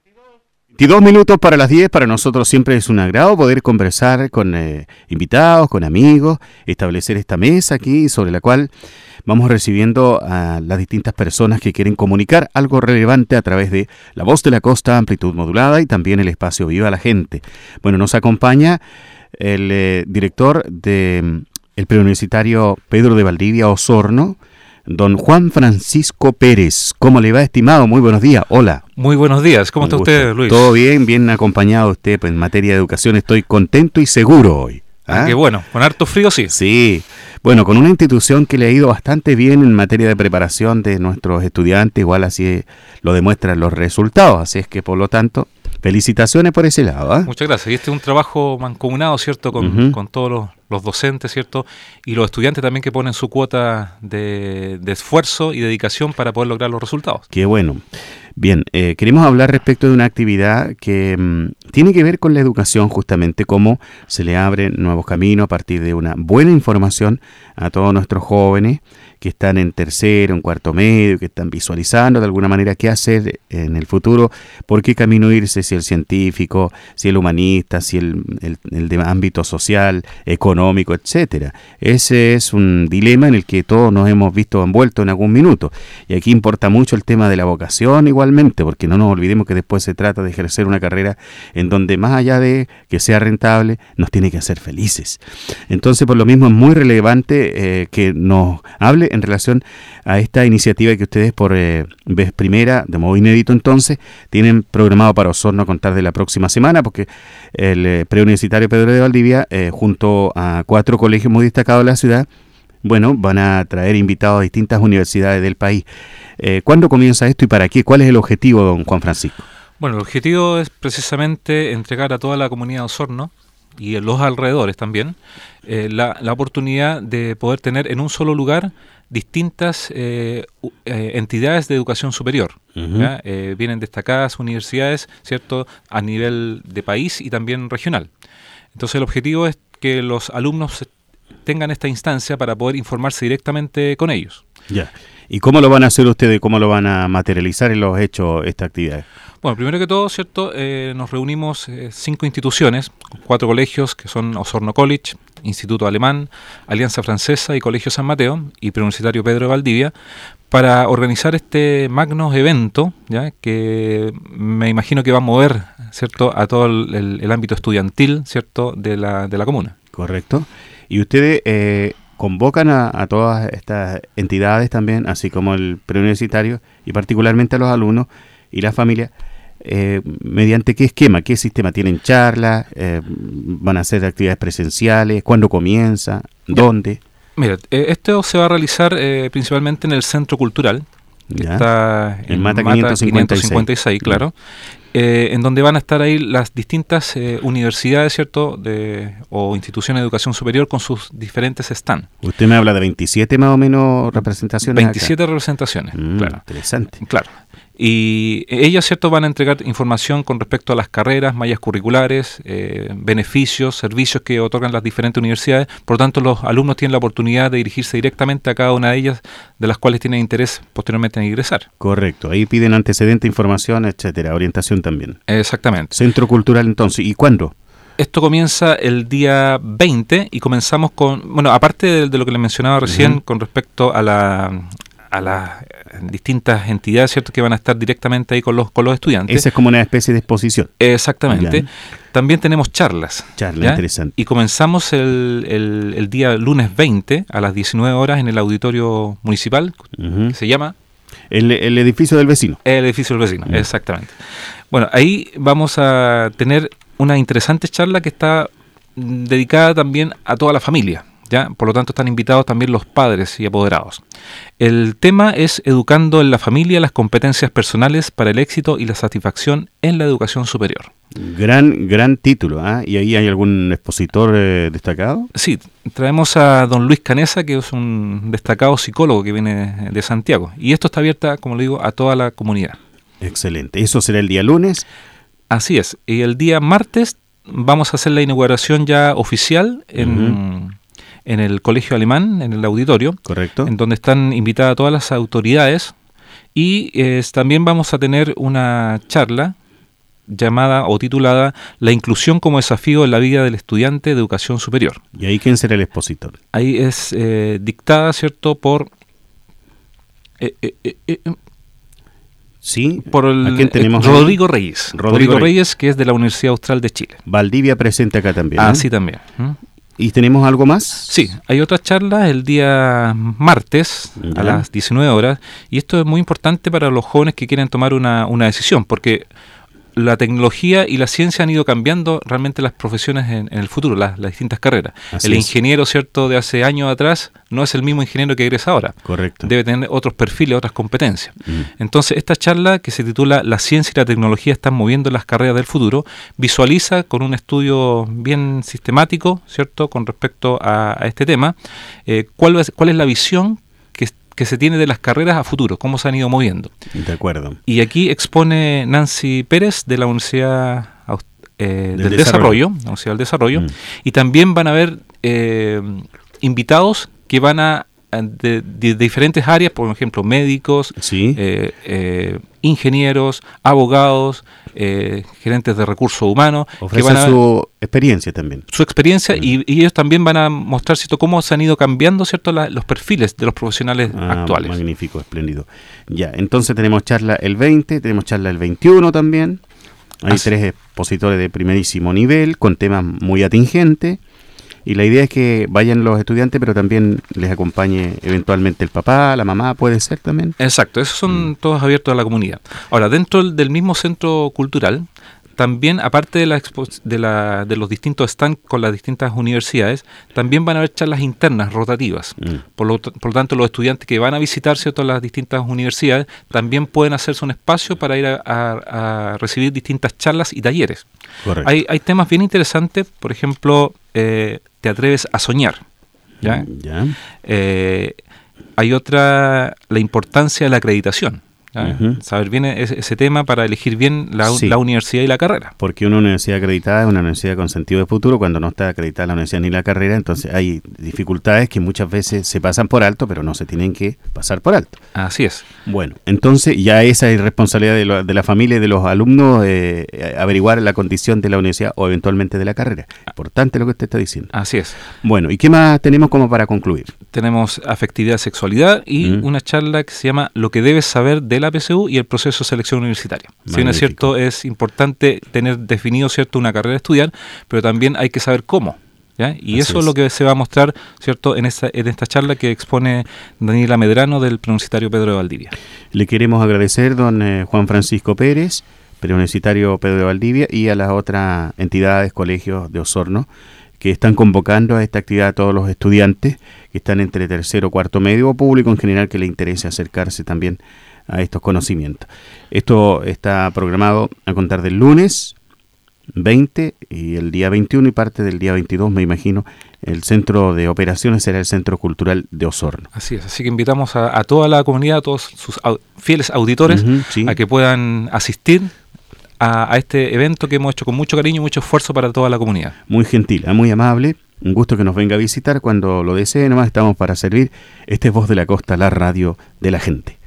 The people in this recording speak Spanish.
22 minutos para las 10, para nosotros siempre es un agrado poder conversar con invitados, con amigos, establecer esta mesa aquí sobre la cual vamos recibiendo a las distintas personas que quieren comunicar algo relevante a través de La Voz de la Costa, amplitud modulada y también el espacio Viva la Gente. Bueno, nos acompaña el director del preuniversitario Pedro de Valdivia, Osorno, don Juan Francisco Pérez. ¿Cómo le va, estimado? Muy buenos días. Hola. Muy buenos días. ¿Cómo está usted, Luis? Todo bien, bien acompañado usted en materia de educación. Estoy contento y seguro hoy. Qué bueno. Con harto frío, sí. Sí. Bueno, con una institución que le ha ido bastante bien en materia de preparación de nuestros estudiantes, igual así lo demuestran los resultados. Así es que, por lo tanto, felicitaciones por ese lado. Muchas gracias. Y este es un trabajo mancomunado, ¿cierto? Con todos los docentes, ¿cierto? Y los estudiantes también que ponen su cuota de esfuerzo y dedicación para poder lograr los resultados. Qué bueno. Bien, queremos hablar respecto de una actividad que tiene que ver con la educación, justamente cómo se le abren nuevos caminos a partir de una buena información a todos nuestros jóvenes que están en tercero, en cuarto medio, que están visualizando de alguna manera qué hacer en el futuro, por qué camino irse, si el científico, si el humanista, si el de ámbito social, económico, etcétera. Ese es un dilema en el que todos nos hemos visto envueltos en algún minuto. Y aquí importa mucho el tema de la vocación igualmente, porque no nos olvidemos que después se trata de ejercer una carrera en donde más allá de que sea rentable, nos tiene que hacer felices. Entonces, por lo mismo, es muy relevante que nos hable en relación a esta iniciativa que ustedes por vez primera, de modo inédito entonces, tienen programado para Osorno a contar de la próxima semana, porque el preuniversitario Pedro de Valdivia, junto a 4 colegios muy destacados de la ciudad, bueno, van a traer invitados a distintas universidades del país. ¿Cuándo comienza esto y para qué? ¿Cuál es el objetivo, don Juan Francisco? Bueno, el objetivo es precisamente entregar a toda la comunidad de Osorno y en los alrededores también la oportunidad de poder tener en un solo lugar distintas entidades de educación superior. Vienen destacadas universidades, ¿cierto?, a nivel de país y también regional. Entonces el objetivo es que los alumnos tengan esta instancia para poder informarse directamente con ellos. Ya. ¿Y cómo lo van a hacer ustedes? ¿Cómo lo van a materializar en los hechos esta actividad? Bueno, primero que todo, ¿cierto? Nos reunimos 5 instituciones, 4 colegios que son Osorno College, Instituto Alemán, Alianza Francesa y Colegio San Mateo y Preuniversitario Pedro de Valdivia para organizar este magno evento, ¿ya?, que me imagino que va a mover, ¿cierto?, a todo el ámbito estudiantil, ¿cierto?, de la comuna. Correcto. Y ustedes convocan a todas estas entidades también, así como el preuniversitario y particularmente a los alumnos y la familia, ¿mediante qué esquema, qué sistema? ¿Tienen charlas? ¿Van a hacer actividades presenciales? ¿Cuándo comienza? ¿Dónde? Mira, esto se va a realizar principalmente en el Centro Cultural, que está en Mata 556, claro, en donde van a estar ahí las distintas universidades, ¿cierto?, o instituciones de educación superior con sus diferentes stands. Usted me habla de 27 más o menos representaciones. 27 representaciones, claro. Interesante. Claro. Y ellas, ¿cierto?, van a entregar información con respecto a las carreras, mallas curriculares, beneficios, servicios que otorgan las diferentes universidades. Por lo tanto, los alumnos tienen la oportunidad de dirigirse directamente a cada una de ellas, de las cuales tienen interés posteriormente en ingresar. Correcto. Ahí piden antecedente, información, etcétera, orientación también. Exactamente. Centro Cultural, entonces. ¿Y cuándo? Esto comienza el día 20 y comenzamos con, bueno, aparte de lo que les mencionaba recién con respecto a las distintas entidades, ¿cierto?, que van a estar directamente ahí con los estudiantes. Esa es como una especie de exposición. Exactamente. También tenemos charlas. Interesante. Y comenzamos el día lunes 20 a las 19 horas en el auditorio municipal, que se llama... El edificio del vecino. El edificio del vecino, exactamente. Bueno, ahí vamos a tener una interesante charla que está dedicada también a toda la familia, ¿ya? Por lo tanto, están invitados también los padres y apoderados. El tema es Educando en la familia las competencias personales para el éxito y la satisfacción en la educación superior. Gran título, ¿eh? ¿Y ahí hay algún expositor destacado? Sí, traemos a don Luis Canesa, que es un destacado psicólogo que viene de Santiago. Y esto está abierto, como le digo, a toda la comunidad. Excelente. ¿Eso será el día lunes? Así es. Y el día martes vamos a hacer la inauguración ya oficial en el Colegio Alemán, en el auditorio. Correcto. En donde están invitadas todas las autoridades. Y también vamos a tener una charla llamada o titulada La inclusión como desafío en la vida del estudiante de educación superior. ¿Y ahí quién será el expositor? Ahí es dictada, ¿cierto?, por... Sí, por ¿a quién tenemos Rodrigo Reyes. Rodrigo Reyes, que es de la Universidad Austral de Chile. Valdivia presente acá también. Ah, sí, también. ¿Y tenemos algo más? Sí, hay otra charla el día martes a las 19 horas, y esto es muy importante para los jóvenes que quieren tomar una decisión, porque la tecnología y la ciencia han ido cambiando realmente las profesiones en el futuro, las distintas carreras. Así el es. ingeniero, ¿cierto?, de hace años atrás no es el mismo ingeniero que egresa ahora. Correcto. Debe tener otros perfiles, otras competencias. Entonces, esta charla, que se titula La ciencia y la tecnología están moviendo las carreras del futuro, visualiza con un estudio bien sistemático, ¿cierto?, con respecto a este tema, cuál es la visión que se tiene de las carreras a futuro, cómo se han ido moviendo. De acuerdo. Y aquí expone Nancy Pérez de la Universidad del Desarrollo, la Universidad del Desarrollo, y también van a haber invitados que van de diferentes áreas, por ejemplo, médicos, Sí. ingenieros, abogados, gerentes de recursos humanos, Ofrece que van a su experiencia también. su experiencia y ellos también van a mostrar, ¿cierto?, cómo se han ido cambiando, ¿cierto?, los perfiles de los profesionales actuales. Magnífico, espléndido. Ya, entonces tenemos charla el 20, tenemos charla el 21 también. Hay 3 expositores de primerísimo nivel con temas muy atingentes. Y la idea es que vayan los estudiantes, pero también les acompañe eventualmente el papá, la mamá, puede ser también. Exacto, esos son todos abiertos a la comunidad. Ahora, dentro del mismo centro cultural, también, aparte de los distintos stands con las distintas universidades, también van a haber charlas internas, rotativas. Por lo tanto, los estudiantes que van a visitar, ¿cierto?, las distintas universidades también pueden hacerse un espacio para ir a recibir distintas charlas y talleres. Correcto. Hay temas bien interesantes, por ejemplo, te atreves a soñar, ¿ya? Ya. Hay otra, la importancia de la acreditación. Saber bien ese tema para elegir bien la universidad y la carrera. Porque una universidad acreditada es una universidad con sentido de futuro. Cuando no está acreditada la universidad ni la carrera, entonces hay dificultades que muchas veces se pasan por alto, pero no se tienen que pasar por alto. Así es. Bueno, entonces ya esa es responsabilidad de la familia y de los alumnos averiguar la condición de la universidad o eventualmente de la carrera. Importante lo que usted está diciendo. Así es. Bueno, ¿y qué más tenemos como para concluir? Tenemos afectividad, sexualidad y una charla que se llama Lo que debes saber de la PSU y el proceso de selección universitaria. Si bien es cierto, es importante tener definido, ¿cierto?, una carrera a estudiar, pero también hay que saber cómo, ¿ya? Y eso es lo que se va a mostrar, ¿cierto?, en esta charla que expone Daniela Medrano del Preuniversitario Pedro de Valdivia. Le queremos agradecer, don Juan Francisco Pérez, Preuniversitario Pedro de Valdivia, y a las otras entidades, colegios de Osorno, que están convocando a esta actividad a todos los estudiantes que están entre tercero o cuarto medio, o público en general que le interese acercarse también a estos conocimientos. Esto está programado a contar del lunes 20 y el día 21 y parte del día 22, me imagino. El centro de operaciones será el Centro Cultural de Osorno. Así es, así que invitamos a toda la comunidad, a todos sus fieles auditores, Sí. a que puedan asistir a este evento que hemos hecho con mucho cariño y mucho esfuerzo para toda la comunidad. Muy gentil, muy amable. Un gusto que nos venga a visitar cuando lo desee. Nomás estamos para servir. Este es Voz de la Costa, la radio de la gente.